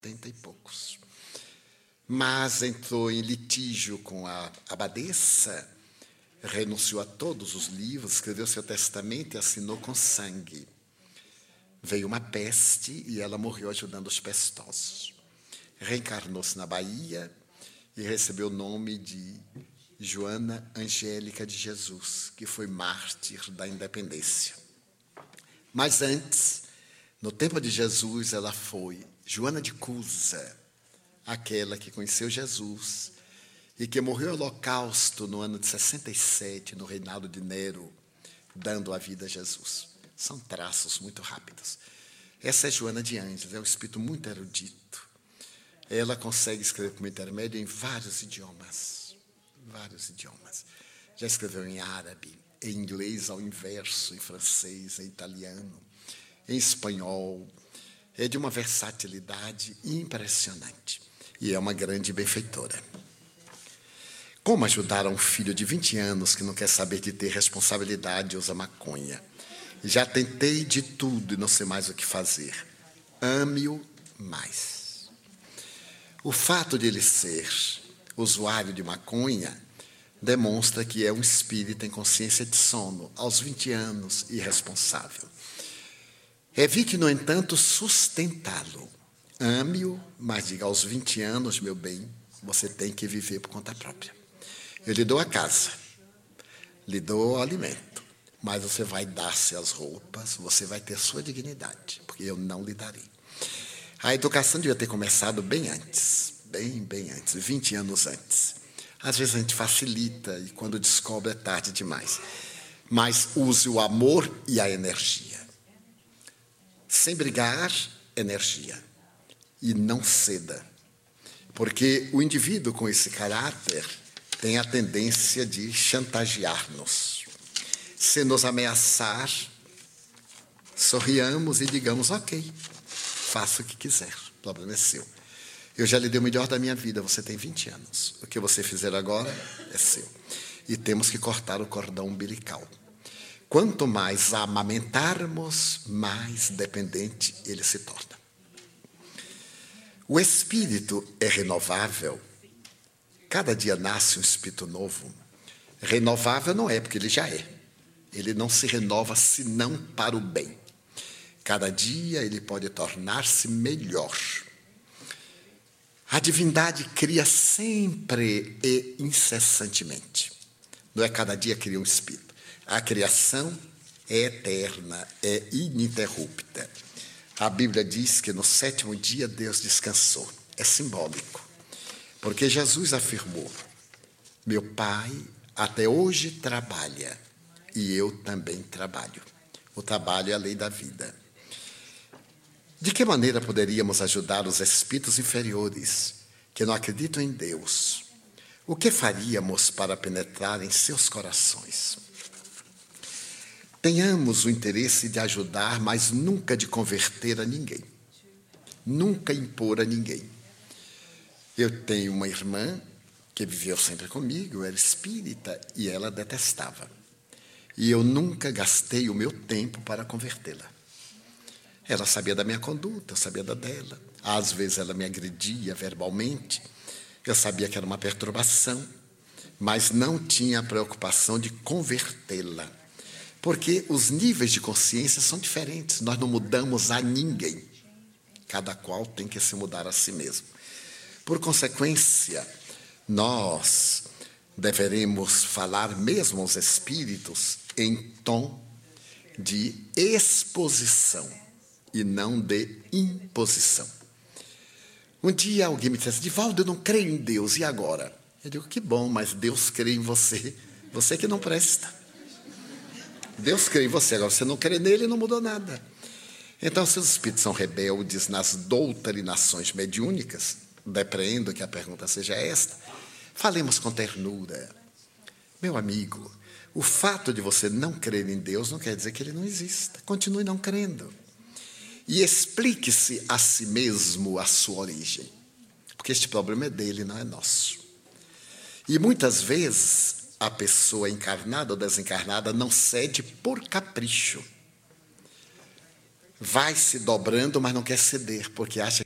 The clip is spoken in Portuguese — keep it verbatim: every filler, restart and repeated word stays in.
setenta e poucos. Mas entrou em litígio com a abadesa, renunciou a todos os livros, escreveu seu testamento e assinou com sangue. Veio uma peste e ela morreu ajudando os pestosos. Reencarnou-se na Bahia e recebeu o nome de Joana Angélica de Jesus, que foi mártir da independência. Mas antes, no tempo de Jesus, ela foi Joana de Cusa, aquela que conheceu Jesus e que morreu em holocausto no ano de sessenta e sete, no reinado de Nero, dando a vida a Jesus. São traços muito rápidos. Essa é Joana de Ângeles, é um espírito muito erudito. Ela consegue escrever como intermédio em vários idiomas. Vários idiomas. Já escreveu em árabe, em inglês ao inverso, em francês, em italiano, em espanhol. É de uma versatilidade impressionante. E é uma grande benfeitora. Como ajudar um filho de vinte anos que não quer saber de ter responsabilidade e usa maconha? Já tentei de tudo e não sei mais o que fazer. Ame-o mais. O fato de ele ser usuário de maconha demonstra que é um espírito em consciência de sono, aos vinte anos, irresponsável. Evite, no entanto, sustentá-lo. Ame-o, mas diga aos vinte anos, meu bem, você tem que viver por conta própria. Eu lhe dou a casa, lhe dou o alimento, mas você vai dar-se as roupas, você vai ter sua dignidade, porque eu não lhe darei. A educação devia ter começado bem antes, bem, bem antes, vinte anos antes. Às vezes a gente facilita e quando descobre é tarde demais. Mas use o amor e a energia. Sem brigar, energia. E não ceda. Porque o indivíduo com esse caráter tem a tendência de chantagear-nos. Se nos ameaçar, sorriamos e digamos, ok, faça o que quiser, o problema é seu. Eu já lhe dei o melhor da minha vida, você tem vinte anos. O que você fizer agora é seu. E temos que cortar o cordão umbilical. Quanto mais amamentarmos, mais dependente ele se torna. O espírito é renovável. Cada dia nasce um espírito novo. Renovável não é, porque ele já é. Ele não se renova senão para o bem. Cada dia ele pode tornar-se melhor. A divindade cria sempre e incessantemente. Não é cada dia cria um espírito. A criação é eterna, é ininterrupta. A Bíblia diz que no sétimo dia Deus descansou. É simbólico. Porque Jesus afirmou, meu Pai até hoje trabalha e eu também trabalho. O trabalho é a lei da vida. De que maneira poderíamos ajudar os espíritos inferiores que não acreditam em Deus? O que faríamos para penetrar em seus corações? Tenhamos o interesse de ajudar, mas nunca de converter a ninguém. Nunca impor a ninguém. Eu tenho uma irmã que viveu sempre comigo, eu era espírita, e ela detestava. E eu nunca gastei o meu tempo para convertê-la. Ela sabia da minha conduta, eu sabia da dela. Às vezes ela me agredia verbalmente. Eu sabia que era uma perturbação, mas não tinha a preocupação de convertê-la. Porque os níveis de consciência são diferentes. Nós não mudamos a ninguém. Cada qual tem que se mudar a si mesmo. Por consequência, nós deveremos falar mesmo aos espíritos em tom de exposição e não de imposição. Um dia alguém me disse, Divaldo, eu não creio em Deus, e agora? Eu digo, que bom, mas Deus crê em você, você que não presta. Deus crê em você, agora você não crê nele, não mudou nada. Então, se os espíritos são rebeldes nas doutrinações mediúnicas, depreendo que a pergunta seja esta, falemos com ternura. Meu amigo, o fato de você não crer em Deus não quer dizer que ele não exista. Continue não crendo. E explique-se a si mesmo a sua origem. Porque este problema é dele, não é nosso. E muitas vezes a pessoa encarnada ou desencarnada não cede por capricho. Vai se dobrando, mas não quer ceder, porque acha